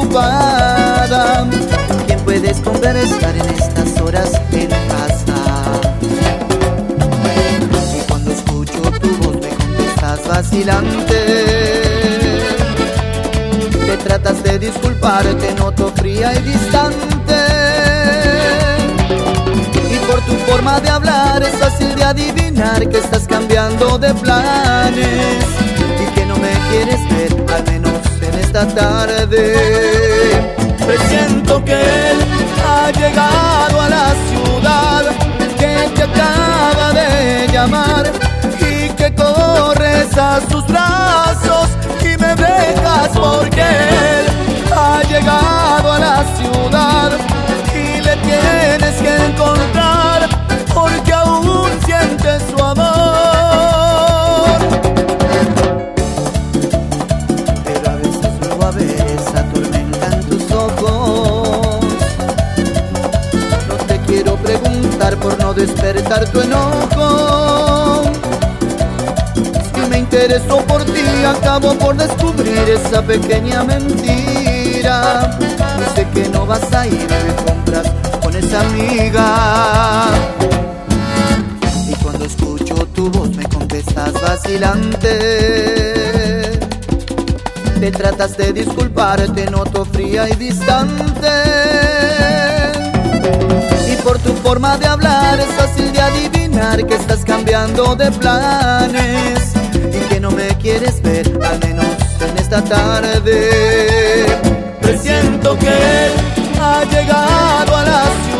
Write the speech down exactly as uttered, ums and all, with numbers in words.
ocupada. ¿Quién puedes conversar en estas horas en casa? Y cuando escucho tu voz me contestas vacilante. Te tratas de disculpar, te noto fría y distante. Y por tu forma de hablar es fácil de adivinar que estás cambiando de planes y que no me quieres ver, al menos en esta tarde. Presiento que él ha llegado a la ciudad, que te acaba de llamar y que corres a sus brazos y me dejas porque él ha llegado a la ciudad y le tienes que encontrar porque aún sientes su amor. Pero a veces luego a ver esa tormenta en tus ojos. No te quiero preguntar por no despertar tu enojo. Si me intereso por ti, acabo por descubrir esa pequeña mentira. Y sé que no vas a ir y me compras con esa amiga. Y cuando escucho tu voz me contestas vacilante. Te tratas de disculpar, te noto fría y distante. Y por tu forma de hablar es fácil de adivinar que estás cambiando de planes y que no me quieres ver, al menos en esta tarde. Presiento que él ha llegado a la ciudad,